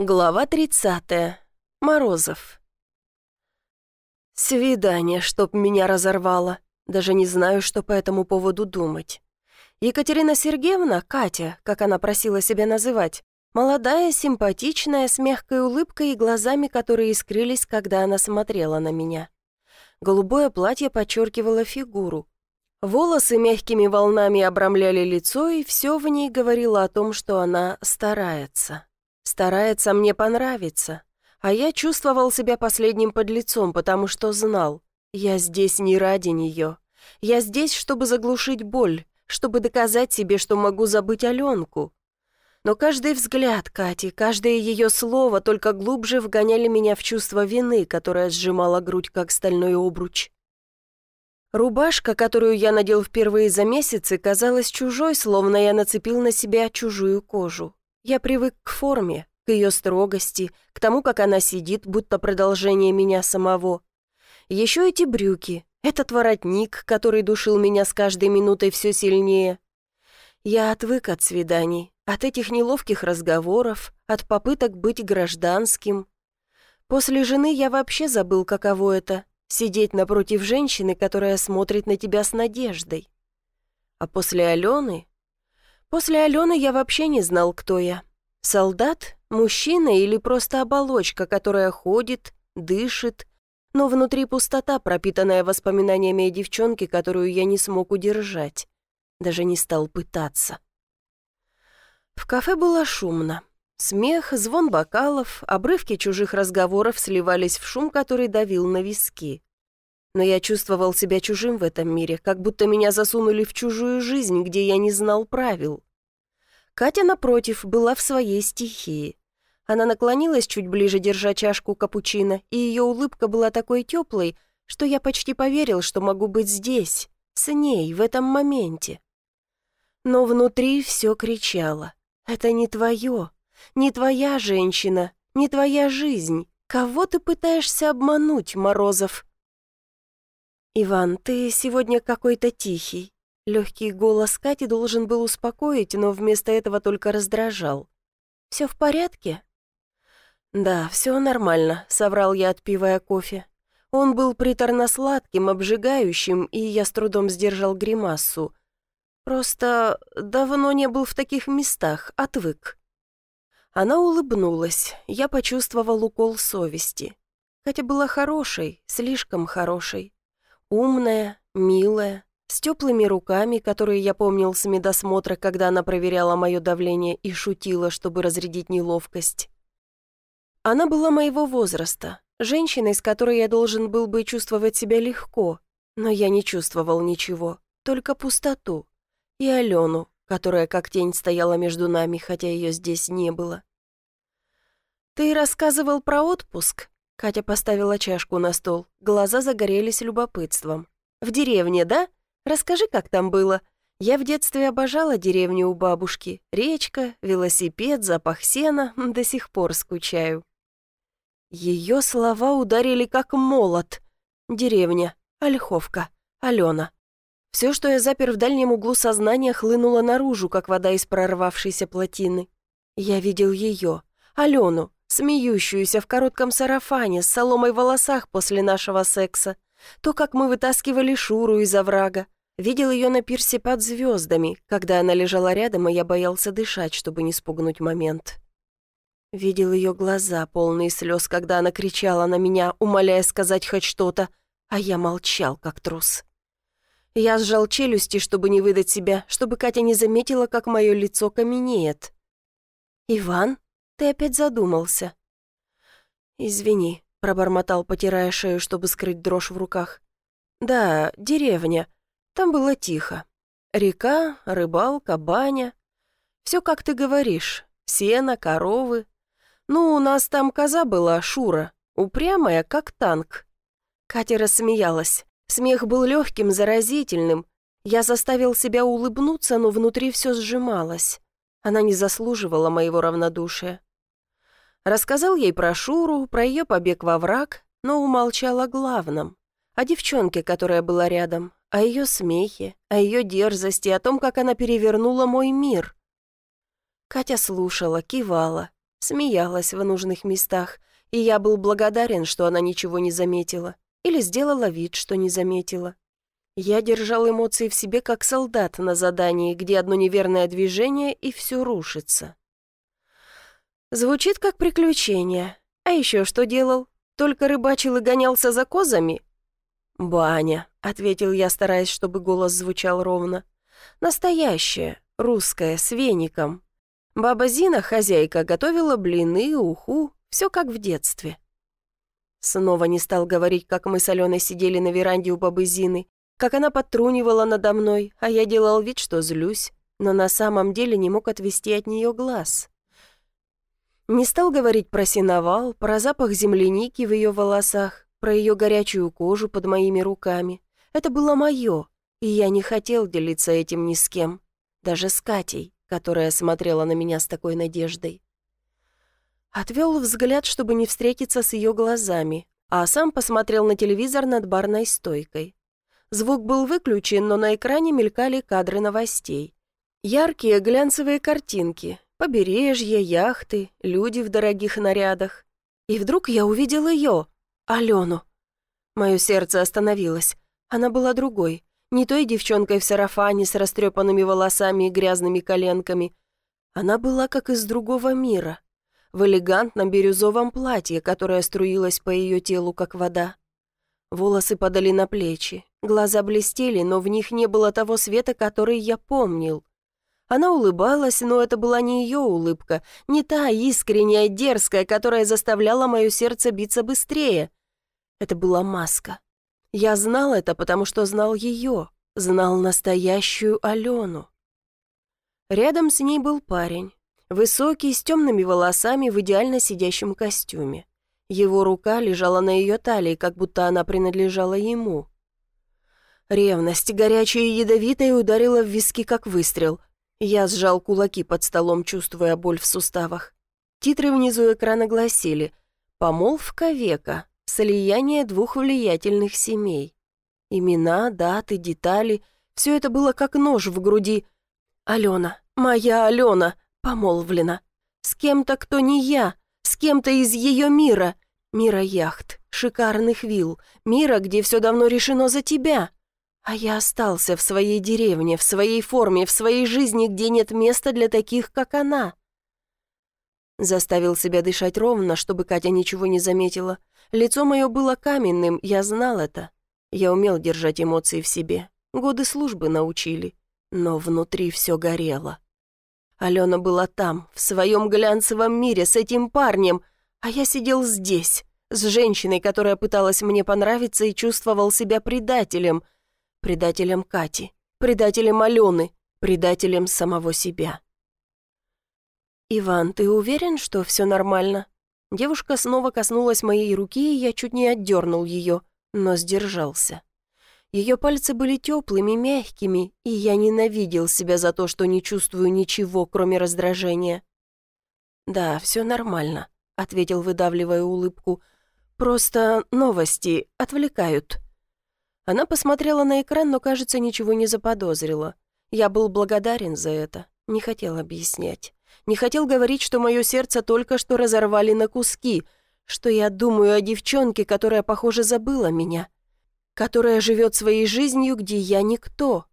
Глава 30. Морозов. Свидание, чтоб меня разорвало. Даже не знаю, что по этому поводу думать. Екатерина Сергеевна, Катя, как она просила себя называть, молодая, симпатичная, с мягкой улыбкой и глазами, которые искрились, когда она смотрела на меня. Голубое платье подчеркивало фигуру. Волосы мягкими волнами обрамляли лицо, и все в ней говорило о том, что она старается. Старается мне понравиться. А я чувствовал себя последним подлецом, потому что знал, я здесь не ради нее. Я здесь, чтобы заглушить боль, чтобы доказать себе, что могу забыть Аленку. Но каждый взгляд Кати, каждое ее слово только глубже вгоняли меня в чувство вины, которое сжимало грудь, как стальной обруч. Рубашка, которую я надел впервые за месяцы, казалась чужой, словно я нацепил на себя чужую кожу. Я привык к форме, к ее строгости, к тому, как она сидит, будто продолжение меня самого. Еще эти брюки, этот воротник, который душил меня с каждой минутой все сильнее. Я отвык от свиданий, от этих неловких разговоров, от попыток быть гражданским. После жены я вообще забыл, каково это — сидеть напротив женщины, которая смотрит на тебя с надеждой. А после Алены... После Алены я вообще не знал, кто я. Солдат, мужчина или просто оболочка, которая ходит, дышит, но внутри пустота, пропитанная воспоминаниями о девчонке, которую я не смог удержать. Даже не стал пытаться. В кафе было шумно. Смех, звон бокалов, обрывки чужих разговоров сливались в шум, который давил на виски. Но я чувствовал себя чужим в этом мире, как будто меня засунули в чужую жизнь, где я не знал правил. Катя, напротив, была в своей стихии. Она наклонилась чуть ближе, держа чашку капучино, и ее улыбка была такой теплой, что я почти поверил, что могу быть здесь, с ней, в этом моменте. Но внутри все кричало: «Это не твое, не твоя женщина, не твоя жизнь. Кого ты пытаешься обмануть, Морозов?» «Иван, ты сегодня какой-то тихий». Легкий голос Кати должен был успокоить, но вместо этого только раздражал. «Все в порядке?» «Да, все нормально», — соврал я, отпивая кофе. Он был приторно-сладким, обжигающим, и я с трудом сдержал гримасу. «Просто давно не был в таких местах, отвык». Она улыбнулась, я почувствовал укол совести. Катя была хорошей, слишком хорошей. Умная, милая, с теплыми руками, которые я помнил с медосмотра, когда она проверяла мое давление и шутила, чтобы разрядить неловкость. Она была моего возраста, женщиной, с которой я должен был бы чувствовать себя легко, но я не чувствовал ничего, только пустоту. И Алену, которая как тень стояла между нами, хотя ее здесь не было. «Ты рассказывал про отпуск?» Катя поставила чашку на стол, глаза загорелись любопытством. «В деревне, да? Расскажи, как там было. Я в детстве обожала деревню у бабушки. Речка, велосипед, запах сена, до сих пор скучаю». Ее слова ударили как молот. Деревня, Ольховка, Алена. Все, что я запер в дальнем углу сознания, хлынуло наружу, как вода из прорвавшейся плотины. Я видел ее, Алену, смеющуюся в коротком сарафане, с соломой в волосах после нашего секса. То, как мы вытаскивали Шуру из оврага. Видел ее на пирсе под звездами, когда она лежала рядом, и я боялся дышать, чтобы не спугнуть момент. Видел ее глаза, полные слез, когда она кричала на меня, умоляя сказать хоть что-то, а я молчал, как трус. Я сжал челюсти, чтобы не выдать себя, чтобы Катя не заметила, как мое лицо каменеет. «Иван, ты опять задумался?» «Извини», — пробормотал, потирая шею, чтобы скрыть дрожь в руках. «Да, деревня. Там было тихо. Река, рыбалка, баня. Все, как ты говоришь. Сено, коровы. Ну, у нас там коза была, Шура, упрямая, как танк». Катя рассмеялась. Смех был легким, заразительным. Я заставил себя улыбнуться, но внутри все сжималось. Она не заслуживала моего равнодушия. Рассказал ей про Шуру, про ее побег во враг, но умолчал о главном. О девчонке, которая была рядом, о ее смехе, о ее дерзости, о том, как она перевернула мой мир. Катя слушала, кивала. смеялась в нужных местах, и я был благодарен, что она ничего не заметила или сделала вид, что не заметила. Я держал эмоции в себе, как солдат на задании, где одно неверное движение, и все рушится. Звучит как приключение. А еще что делал? Только рыбачил и гонялся за козами? «Баня», — ответил я, стараясь, чтобы голос звучал ровно. «Настоящая, русская, с веником. Баба Зина, хозяйка, готовила блины, уху, все как в детстве». Снова не стал говорить, как мы с Аленой сидели на веранде у бабы Зины, как она подтрунивала надо мной, а я делал вид, что злюсь, но на самом деле не мог отвести от нее глаз. Не стал говорить про сеновал, про запах земляники в ее волосах, про ее горячую кожу под моими руками. Это было мое, и я не хотел делиться этим ни с кем, даже с Катей, которая смотрела на меня с такой надеждой. Отвел взгляд, чтобы не встретиться с ее глазами, а сам посмотрел на телевизор над барной стойкой. Звук был выключен, но на экране мелькали кадры новостей. Яркие глянцевые картинки, побережье, яхты, люди в дорогих нарядах. И вдруг я увидел ее, Алену. Мое сердце остановилось. Она была другой, не той девчонкой в сарафане с растрепанными волосами и грязными коленками. Она была как из другого мира, в элегантном бирюзовом платье, которое струилось по ее телу, как вода. Волосы падали на плечи, глаза блестели, но в них не было того света, который я помнил. Она улыбалась, но это была не ее улыбка, не та искренняя, дерзкая, которая заставляла мое сердце биться быстрее. Это была маска. Я знал это, потому что знал ее, знал настоящую Алену. Рядом с ней был парень, высокий, с темными волосами в идеально сидящем костюме. Его рука лежала на ее талии, как будто она принадлежала ему. Ревность, горячая и ядовитая, ударила в виски, как выстрел. Я сжал кулаки под столом, чувствуя боль в суставах. Титры внизу экрана гласили «Помолвка века. Слияние двух влиятельных семей». Имена, даты, детали — все это было как нож в груди. Алена, моя Алена, помолвлена. С кем-то, кто не я, с кем-то из ее мира. Мира яхт, шикарных вилл, мира, где все давно решено за тебя. А я остался в своей деревне, в своей форме, в своей жизни, где нет места для таких, как она. Заставил себя дышать ровно, чтобы Катя ничего не заметила. Лицо мое было каменным, я знал это. Я умел держать эмоции в себе. Годы службы научили. Но внутри все горело. Алена была там, в своем глянцевом мире, с этим парнем, а я сидел здесь, с женщиной, которая пыталась мне понравиться и чувствовал себя предателем. Предателем Кати, предателем Алены, предателем самого себя. «Иван, ты уверен, что все нормально?» Девушка снова коснулась моей руки, и я чуть не отдернул ее, но сдержался. Ее пальцы были теплыми, мягкими, и я ненавидел себя за то, что не чувствую ничего, кроме раздражения. «Да, все нормально», — ответил, выдавливая улыбку. «Просто новости отвлекают». Она посмотрела на экран, но, кажется, ничего не заподозрила. Я был благодарен за это, не хотел объяснять. Не хотел говорить, что мое сердце только что разорвали на куски, что я думаю о девчонке, которая, похоже, забыла меня, которая живет своей жизнью, где я никто.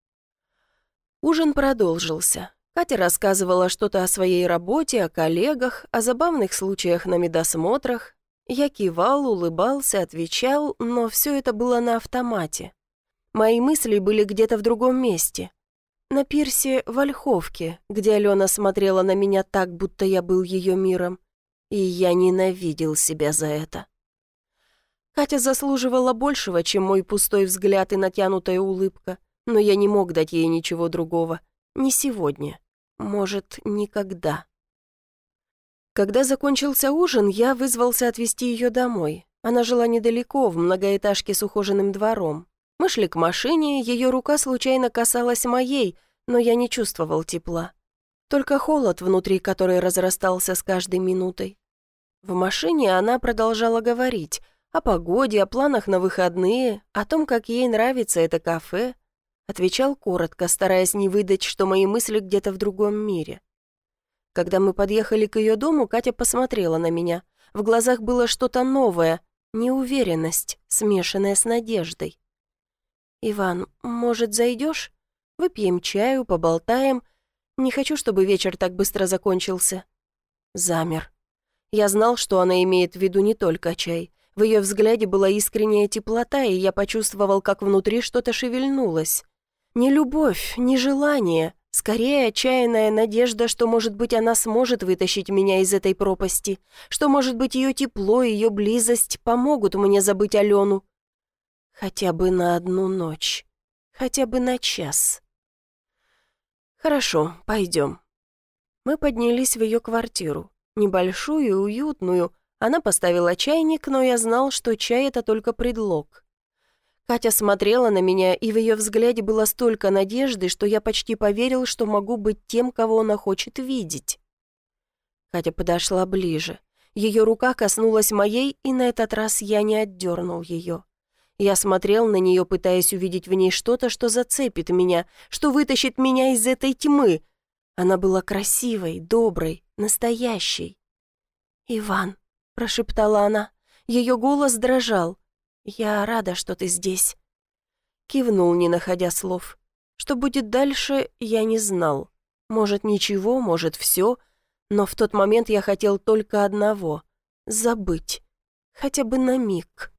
Ужин продолжился. Катя рассказывала что-то о своей работе, о коллегах, о забавных случаях на медосмотрах. Я кивал, улыбался, отвечал, но все это было на автомате. Мои мысли были где-то в другом месте. На пирсе в Ольховке, где Алена смотрела на меня так, будто я был ее миром. И я ненавидел себя за это. Катя заслуживала большего, чем мой пустой взгляд и натянутая улыбка, но я не мог дать ей ничего другого. Не сегодня. Может, никогда. Когда закончился ужин, я вызвался отвезти ее домой. Она жила недалеко, в многоэтажке с ухоженным двором. Мы шли к машине, ее рука случайно касалась моей, но я не чувствовал тепла. Только холод внутри, который разрастался с каждой минутой. В машине она продолжала говорить о погоде, о планах на выходные, о том, как ей нравится это кафе. Отвечал коротко, стараясь не выдать, что мои мысли где-то в другом мире. Когда мы подъехали к ее дому, Катя посмотрела на меня. В глазах было что-то новое, неуверенность, смешанная с надеждой. «Иван, может, зайдешь? Выпьем чаю, поболтаем. Не хочу, чтобы вечер так быстро закончился». Замер. Я знал, что она имеет в виду не только чай. В ее взгляде была искренняя теплота, и я почувствовал, как внутри что-то шевельнулось. Не любовь, не желание, скорее отчаянная надежда, что, может быть, она сможет вытащить меня из этой пропасти, что, может быть, ее тепло, ее близость помогут мне забыть Алену. Хотя бы на одну ночь, хотя бы на час. «Хорошо, пойдем». Мы поднялись в ее квартиру, небольшую и уютную. Она поставила чайник, но я знал, что чай — это только предлог. Катя смотрела на меня, и в ее взгляде было столько надежды, что я почти поверил, что могу быть тем, кого она хочет видеть. Катя подошла ближе. Ее рука коснулась моей, и на этот раз я не отдернул ее. Я смотрел на нее, пытаясь увидеть в ней что-то, что зацепит меня, что вытащит меня из этой тьмы. Она была красивой, доброй, настоящей. «Иван», — прошептала она, ее голос дрожал. «Я рада, что ты здесь». Кивнул, не находя слов. Что будет дальше, я не знал. Может, ничего, может, все. Но в тот момент я хотел только одного — забыть. Хотя бы на миг.